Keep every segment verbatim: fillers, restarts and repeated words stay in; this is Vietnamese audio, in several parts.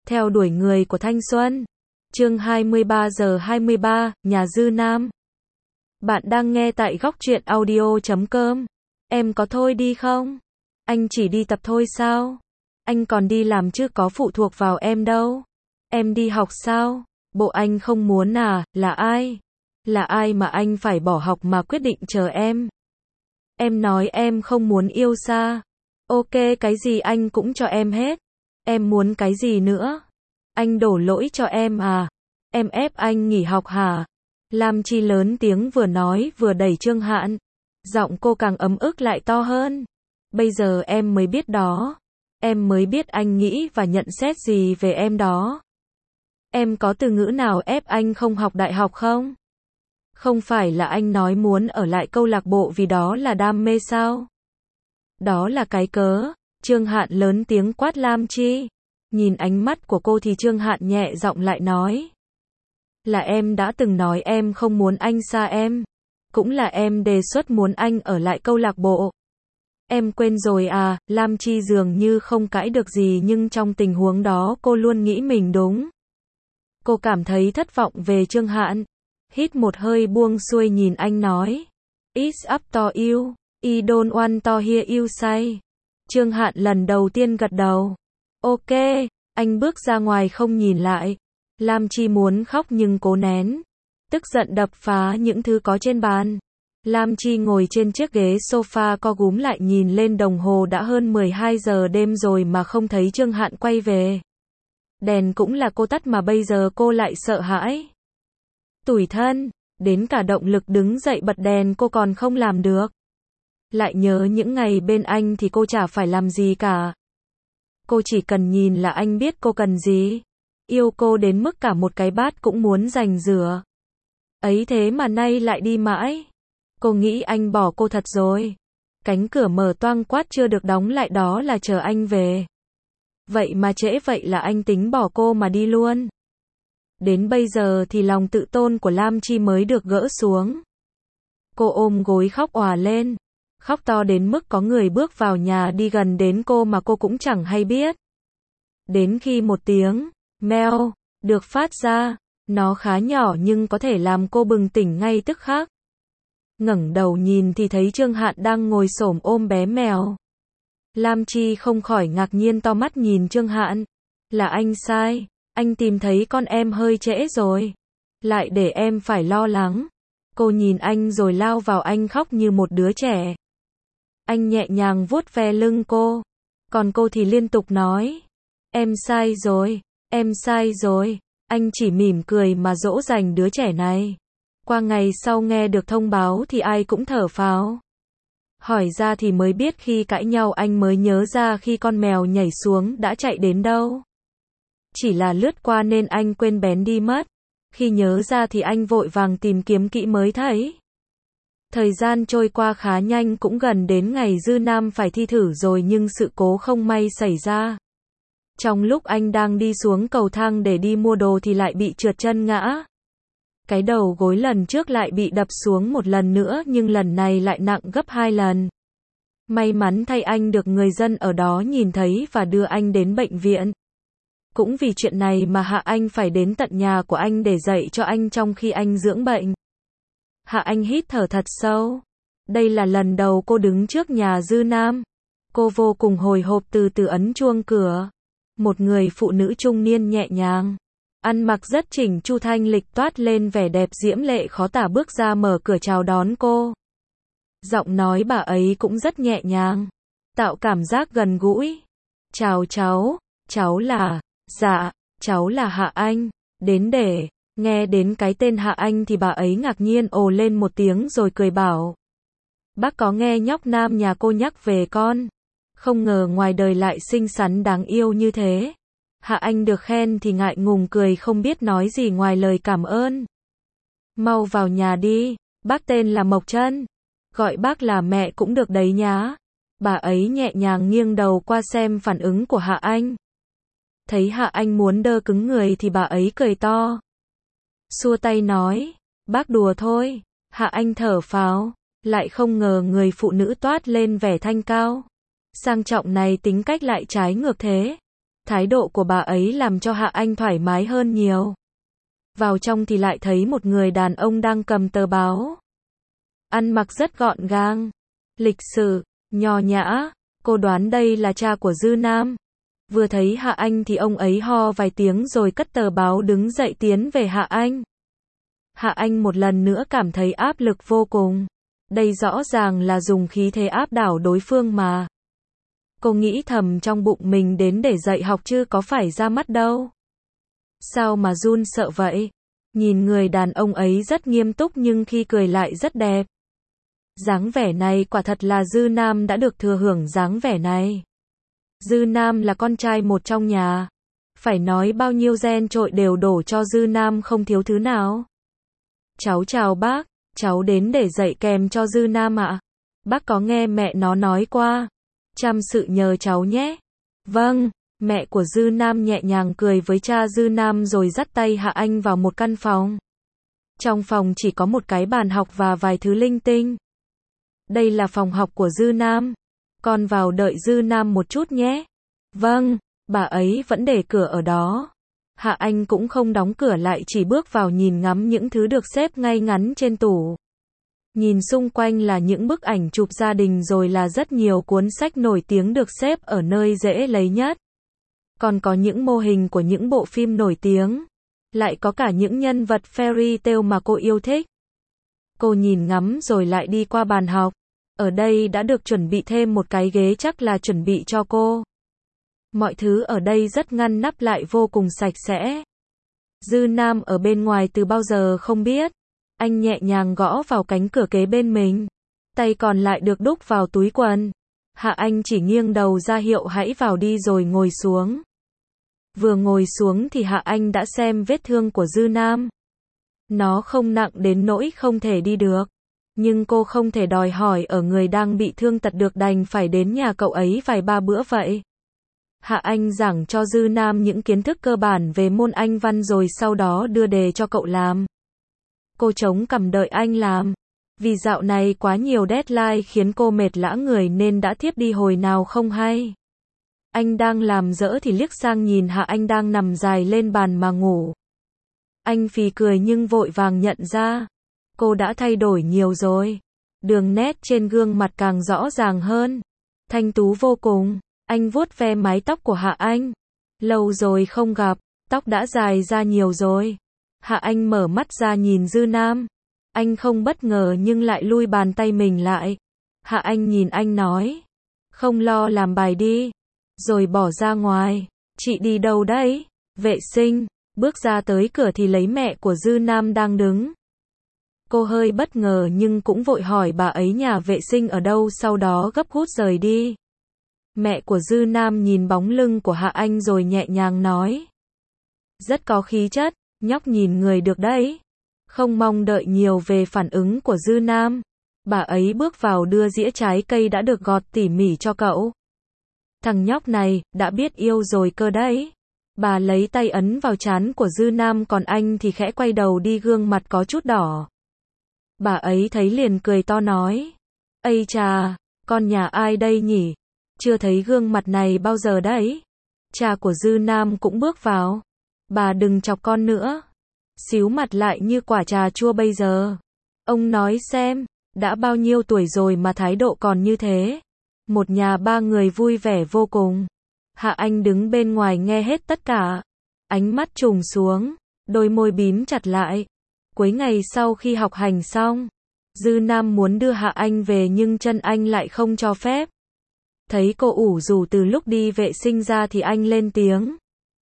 Theo đuổi người của thanh xuân. Chương hai mươi ba giờ hai mươi ba, nhà Dư Nam. Bạn đang nghe tại góc truyện audio chấm com. Em có thôi đi không? Anh chỉ đi tập thôi sao? Anh còn đi làm chứ có phụ thuộc vào em đâu. Em đi học sao? Bộ anh không muốn à, là ai? Là ai mà anh phải bỏ học mà quyết định chờ em? Em nói em không muốn yêu xa. Ok, cái gì anh cũng cho em hết. Em muốn cái gì nữa? Anh đổ lỗi cho em à? Em ép anh nghỉ học hả? Lam Chi lớn tiếng vừa nói vừa đẩy Trương Hạn. Giọng cô càng ấm ức lại to hơn. Bây giờ em mới biết đó. Em mới biết anh nghĩ và nhận xét gì về em đó. Em có từ ngữ nào ép anh không học đại học không? Không phải là anh nói muốn ở lại câu lạc bộ vì đó là đam mê sao? Đó là cái cớ. Trương Hạn lớn tiếng quát Lam Chi. Nhìn ánh mắt của cô thì Trương Hạn nhẹ giọng lại nói. Là em đã từng nói em không muốn anh xa em. Cũng là em đề xuất muốn anh ở lại câu lạc bộ. Em quên rồi à? Lam Chi dường như không cãi được gì nhưng trong tình huống đó cô luôn nghĩ mình đúng. Cô cảm thấy thất vọng về Trương Hạn. Hít một hơi buông xuôi nhìn anh nói. It's up to you. I don't want to hear you say. Trương Hạn lần đầu tiên gật đầu. Ok, anh bước ra ngoài không nhìn lại. Lam Chi muốn khóc nhưng cố nén. Tức giận đập phá những thứ có trên bàn. Lam Chi ngồi trên chiếc ghế sofa co gúm lại nhìn lên đồng hồ đã hơn mười hai giờ đêm rồi mà không thấy Trương Hạn quay về. Đèn cũng là cô tắt mà bây giờ cô lại sợ hãi. Tủi thân, đến cả động lực đứng dậy bật đèn cô còn không làm được. Lại nhớ những ngày bên anh thì cô chả phải làm gì cả. Cô chỉ cần nhìn là anh biết cô cần gì. Yêu cô đến mức cả một cái bát cũng muốn giành rửa. Ấy thế mà nay lại đi mãi. Cô nghĩ anh bỏ cô thật rồi. Cánh cửa mở toang quát chưa được đóng lại đó là chờ anh về. Vậy mà trễ vậy là anh tính bỏ cô mà đi luôn. Đến bây giờ thì lòng tự tôn của Lam Chi mới được gỡ xuống. Cô ôm gối khóc òa lên. Khóc to đến mức có người bước vào nhà đi gần đến cô mà cô cũng chẳng hay biết. Đến khi một tiếng meo được phát ra, nó khá nhỏ nhưng có thể làm cô bừng tỉnh ngay tức khắc. Ngẩng đầu nhìn thì thấy Trương Hạn đang ngồi xổm ôm bé mèo. Lam Chi không khỏi ngạc nhiên to mắt nhìn Trương Hạn. Là anh sai, anh tìm thấy con em hơi trễ rồi. Lại để em phải lo lắng. Cô nhìn anh rồi lao vào anh khóc như một đứa trẻ. Anh nhẹ nhàng vuốt ve lưng cô. Còn cô thì liên tục nói. Em sai rồi, em sai rồi. Anh chỉ mỉm cười mà dỗ dành đứa trẻ này. Qua ngày sau nghe được thông báo thì ai cũng thở phào. Hỏi ra thì mới biết khi cãi nhau anh mới nhớ ra khi con mèo nhảy xuống đã chạy đến đâu. Chỉ là lướt qua nên anh quên bén đi mất. Khi nhớ ra thì anh vội vàng tìm kiếm kỹ mới thấy. Thời gian trôi qua khá nhanh cũng gần đến ngày Dư Nam phải thi thử rồi nhưng sự cố không may xảy ra. Trong lúc anh đang đi xuống cầu thang để đi mua đồ thì lại bị trượt chân ngã. Cái đầu gối lần trước lại bị đập xuống một lần nữa nhưng lần này lại nặng gấp hai lần. May mắn thay anh được người dân ở đó nhìn thấy và đưa anh đến bệnh viện. Cũng vì chuyện này mà Hạ Anh phải đến tận nhà của anh để dạy cho anh trong khi anh dưỡng bệnh. Hạ Anh hít thở thật sâu. Đây là lần đầu cô đứng trước nhà Dư Nam. Cô vô cùng hồi hộp từ từ ấn chuông cửa. Một người phụ nữ trung niên nhẹ nhàng. Ăn mặc rất chỉnh chu thanh lịch toát lên vẻ đẹp diễm lệ khó tả bước ra mở cửa chào đón cô. Giọng nói bà ấy cũng rất nhẹ nhàng. Tạo cảm giác gần gũi. Chào cháu, cháu là, dạ, cháu là Hạ Anh. Đến để, nghe đến cái tên Hạ Anh thì bà ấy ngạc nhiên ồ lên một tiếng rồi cười bảo. Bác có nghe nhóc Nam nhà cô nhắc về con. Không ngờ ngoài đời lại xinh xắn đáng yêu như thế. Hạ Anh được khen thì ngại ngùng cười không biết nói gì ngoài lời cảm ơn. Mau vào nhà đi, bác tên là Mộc Trân. Gọi bác là mẹ cũng được đấy nhá. Bà ấy nhẹ nhàng nghiêng đầu qua xem phản ứng của Hạ Anh. Thấy Hạ Anh muốn đơ cứng người thì bà ấy cười to. Xua tay nói, bác đùa thôi. Hạ Anh thở phào, lại không ngờ người phụ nữ toát lên vẻ thanh cao. Sang trọng này tính cách lại trái ngược thế. Thái độ của bà ấy làm cho Hạ Anh thoải mái hơn nhiều. Vào trong thì lại thấy một người đàn ông đang cầm tờ báo. Ăn mặc rất gọn gàng, lịch sự, nho nhã. Cô đoán đây là cha của Dư Nam. Vừa thấy Hạ Anh thì ông ấy ho vài tiếng rồi cất tờ báo đứng dậy tiến về Hạ Anh. Hạ Anh một lần nữa cảm thấy áp lực vô cùng. Đây rõ ràng là dùng khí thế áp đảo đối phương mà. Cô nghĩ thầm trong bụng mình đến để dạy học chứ có phải ra mắt đâu. Sao mà run sợ vậy? Nhìn người đàn ông ấy rất nghiêm túc nhưng khi cười lại rất đẹp. Dáng vẻ này quả thật là Dư Nam đã được thừa hưởng dáng vẻ này. Dư Nam là con trai một trong nhà. Phải nói bao nhiêu gen trội đều đổ cho Dư Nam không thiếu thứ nào. Cháu chào bác, cháu đến để dạy kèm cho Dư Nam ạ. Bác có nghe mẹ nó nói qua. Chăm sự nhờ cháu nhé. Vâng, mẹ của Dư Nam nhẹ nhàng cười với cha Dư Nam rồi dắt tay Hạ Anh vào một căn phòng. Trong phòng chỉ có một cái bàn học và vài thứ linh tinh. Đây là phòng học của Dư Nam. Con vào đợi Dư Nam một chút nhé. Vâng, bà ấy vẫn để cửa ở đó. Hạ Anh cũng không đóng cửa lại, chỉ bước vào nhìn ngắm những thứ được xếp ngay ngắn trên tủ. Nhìn xung quanh là những bức ảnh chụp gia đình rồi là rất nhiều cuốn sách nổi tiếng được xếp ở nơi dễ lấy nhất. Còn có những mô hình của những bộ phim nổi tiếng. Lại có cả những nhân vật fairy tale mà cô yêu thích. Cô nhìn ngắm rồi lại đi qua bàn học. Ở đây đã được chuẩn bị thêm một cái ghế, chắc là chuẩn bị cho cô. Mọi thứ ở đây rất ngăn nắp lại vô cùng sạch sẽ. Dư Nam ở bên ngoài từ bao giờ không biết. Anh nhẹ nhàng gõ vào cánh cửa kế bên mình. Tay còn lại được đút vào túi quần. Hạ Anh chỉ nghiêng đầu ra hiệu hãy vào đi rồi ngồi xuống. Vừa ngồi xuống thì Hạ Anh đã xem vết thương của Dư Nam. Nó không nặng đến nỗi không thể đi được. Nhưng cô không thể đòi hỏi ở người đang bị thương tật được, đành phải đến nhà cậu ấy vài ba bữa vậy. Hạ Anh giảng cho Dư Nam những kiến thức cơ bản về môn Anh văn rồi sau đó đưa đề cho cậu làm. Cô chống cằm đợi anh làm. Vì dạo này quá nhiều deadline khiến cô mệt lả người nên đã thiếp đi hồi nào không hay. Anh đang làm dở thì liếc sang nhìn Hạ Anh đang nằm dài lên bàn mà ngủ. Anh phì cười nhưng vội vàng nhận ra. Cô đã thay đổi nhiều rồi. Đường nét trên gương mặt càng rõ ràng hơn. Thanh tú vô cùng. Anh vuốt ve mái tóc của Hạ Anh. Lâu rồi không gặp, tóc đã dài ra nhiều rồi. Hạ Anh mở mắt ra nhìn Dư Nam. Anh không bất ngờ nhưng lại lui bàn tay mình lại. Hạ Anh nhìn anh nói. Không lo làm bài đi. Rồi bỏ ra ngoài. Chị đi đâu đấy? Vệ sinh. Bước ra tới cửa thì lấy mẹ của Dư Nam đang đứng. Cô hơi bất ngờ nhưng cũng vội hỏi bà ấy nhà vệ sinh ở đâu, sau đó gấp rút rời đi. Mẹ của Dư Nam nhìn bóng lưng của Hạ Anh rồi nhẹ nhàng nói. Rất có khí chất, nhóc nhìn người được đấy. Không mong đợi nhiều về phản ứng của Dư Nam. Bà ấy bước vào đưa dĩa trái cây đã được gọt tỉ mỉ cho cậu. Thằng nhóc này, đã biết yêu rồi cơ đấy. Bà lấy tay ấn vào trán của Dư Nam còn anh thì khẽ quay đầu đi, gương mặt có chút đỏ. Bà ấy thấy liền cười to nói. Ây chà, con nhà ai đây nhỉ? Chưa thấy gương mặt này bao giờ đấy. Cha của Dư Nam cũng bước vào. Bà đừng chọc con nữa. Xíu mặt lại như quả trà chua bây giờ. Ông nói xem, đã bao nhiêu tuổi rồi mà thái độ còn như thế. Một nhà ba người vui vẻ vô cùng. Hạ Anh đứng bên ngoài nghe hết tất cả. Ánh mắt trùng xuống, đôi môi bím chặt lại. Cuối ngày sau khi học hành xong, Dư Nam muốn đưa Hạ Anh về nhưng chân anh lại không cho phép. Thấy cô ủ rũ từ lúc đi vệ sinh ra thì anh lên tiếng.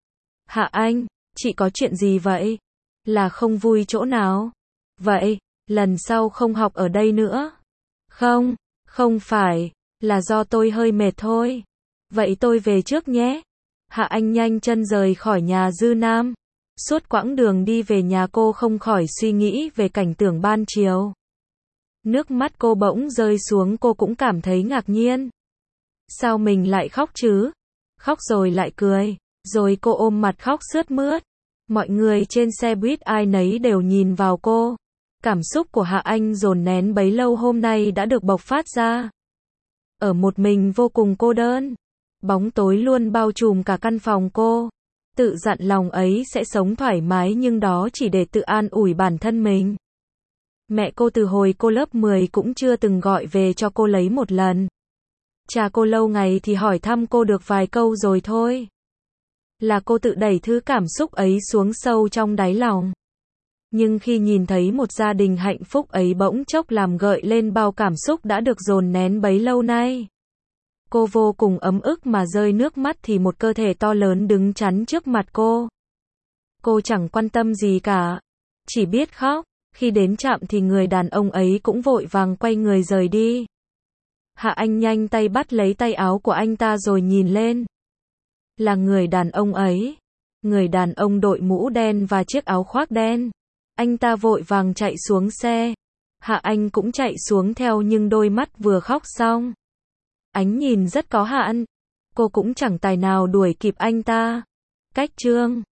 Hạ Anh, chị có chuyện gì vậy? Là không vui chỗ nào? Vậy, lần sau không học ở đây nữa? Không, không phải, là do tôi hơi mệt thôi. Vậy tôi về trước nhé. Hạ Anh nhanh chân rời khỏi nhà Dư Nam. Suốt quãng đường đi về nhà cô không khỏi suy nghĩ về cảnh tượng ban chiều. Nước mắt cô bỗng rơi xuống, cô cũng cảm thấy ngạc nhiên. Sao mình lại khóc chứ? Khóc rồi lại cười, rồi cô ôm mặt khóc sướt mướt. Mọi người trên xe buýt ai nấy đều nhìn vào cô. Cảm xúc của Hạ Anh dồn nén bấy lâu hôm nay đã được bộc phát ra. Ở một mình vô cùng cô đơn. Bóng tối luôn bao trùm cả căn phòng cô. Tự dặn lòng ấy sẽ sống thoải mái nhưng đó chỉ để tự an ủi bản thân mình. Mẹ cô từ hồi cô lớp mười cũng chưa từng gọi về cho cô lấy một lần. Cha cô lâu ngày thì hỏi thăm cô được vài câu rồi thôi. Là cô tự đẩy thứ cảm xúc ấy xuống sâu trong đáy lòng. Nhưng khi nhìn thấy một gia đình hạnh phúc ấy bỗng chốc làm gợi lên bao cảm xúc đã được dồn nén bấy lâu nay. Cô vô cùng ấm ức mà rơi nước mắt thì một cơ thể to lớn đứng chắn trước mặt cô. Cô chẳng quan tâm gì cả, chỉ biết khóc. Khi đến trạm thì người đàn ông ấy cũng vội vàng quay người rời đi. Hạ Anh nhanh tay bắt lấy tay áo của anh ta rồi nhìn lên. Là người đàn ông ấy. Người đàn ông đội mũ đen và chiếc áo khoác đen. Anh ta vội vàng chạy xuống xe. Hạ Anh cũng chạy xuống theo nhưng đôi mắt vừa khóc xong. Ánh nhìn rất có hạn. Cô cũng chẳng tài nào đuổi kịp anh ta. Cách chương